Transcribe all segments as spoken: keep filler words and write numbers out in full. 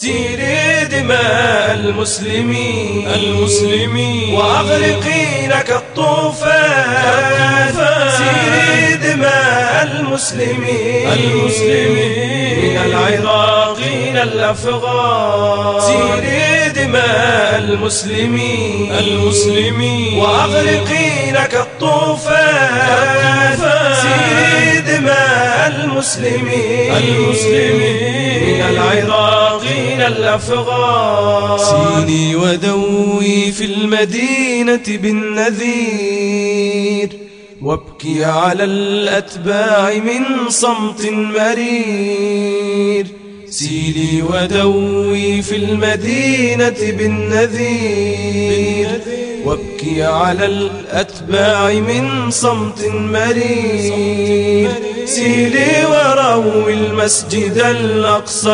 سيري دماء المسلمين المسلمين وأغرقين كالطوفان. سيري دماء المسلمين المسلمين من العراقيين الأفغان. سيري دماء المسلمين المسلمين وأغرقين كالطوفان. سيري دماء المسلمين المسلمين من العراقيين الأفغان. سيني ودوي في المدينة بالنذير، وابكي على الأتباع من صمت مرير. سيني ودوي في المدينة بالنذير، وابكي على الأتباع من صمت مرير. سيلي وروي المسجد الأقصى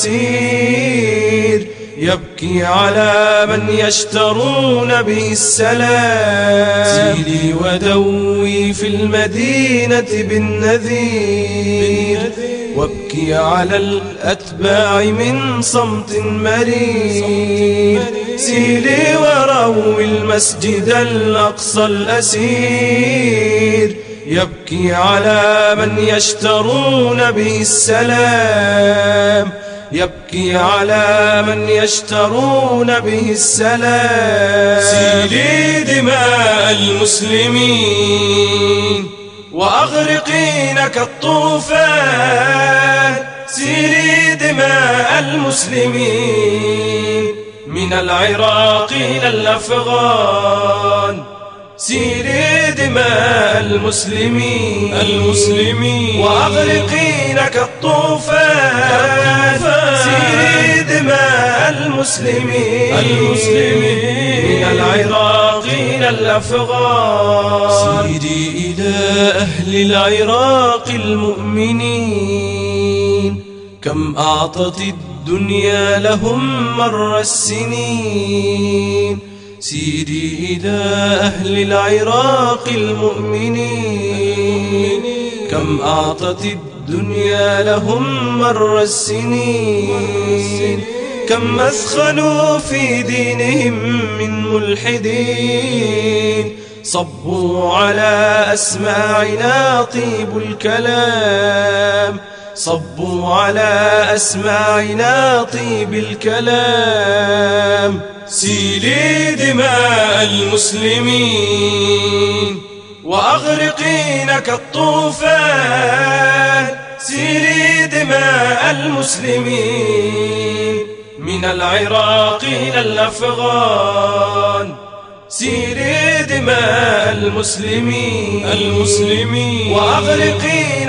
الأسير، يبكي على من يشترون به السلام. سيلي ودوي في المدينة بالنذير، وابكي على الأتباع من صمت مرير. سيلي وروي المسجد الأقصى الأسير، يبكي على من يشترون به السلام. يبكي على من يشترون به السلام. سيلي دماء المسلمين وأغرقين كالطوفان. سيلي دماء المسلمين من العراقيين الأفغان. سيري دماء المسلمين المسلمين وأغرقين كالطوفان. سيري دماء المسلمين المسلمين من العراقيين الأفغان. سيري إلى أهل العراق المؤمنين، كم أعطت الدنيا لهم مر السنين. سيري إلى أهل العراق المؤمنين، كم أعطت الدنيا لهم مر السنين. كم مثخنوا في دينهم من ملحدين، صبوا على أسماعنا طيب الكلام. صبوا على أسماعنا طيب الكلام. سيلي دماء المسلمين وأغرقين كالطوفان. سيلي دماء المسلمين من العراقيين الأفغان. سيري دماء المسلمين المسلمين وأغرقين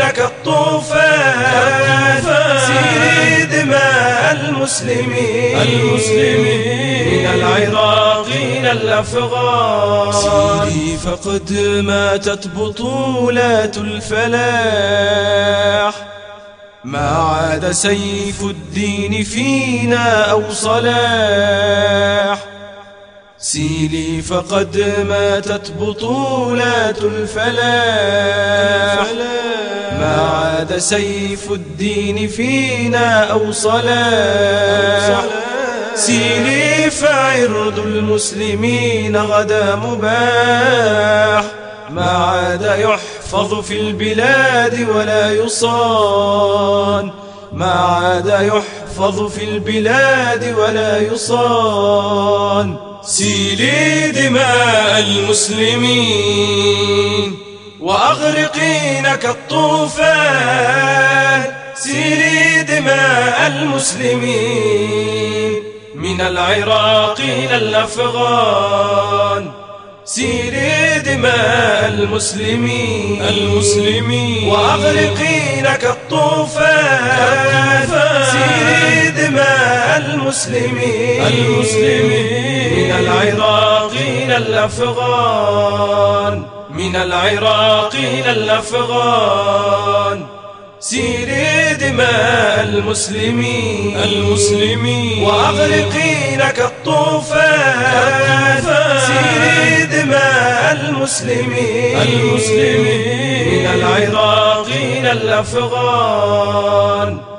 كالطوفان. سيري دماء المسلمين المسلمين من العراقيين الأفغان. سيري فقد ماتت بطولات الفلاح، ما عاد سيف الدين فينا أو صلاح. سيلي فقد ماتت بطولات الفلاح، ما عاد سيف الدين فينا أو صلاح. سيلي فعرض المسلمين غدا مباح، ما عاد يحفظ في البلاد ولا يصان. ما عاد يحفظ في البلاد ولا يصان. سيلي دماء المسلمين وأغرقين كالطوفان. سيلي دماء المسلمين من العراقيين الأفغان. سيري دماء المسلمين المسلمين وأغرقين كالطوفان. سيري دماء المسلمين المسلمين من العراقيين الأفغان. من العراقيين الأفغان. سيري دماء المسلمين المسلمين وأغرقين كالطوفان. سيري دماء المسلمين المسلمين من العراقيين الأفغان.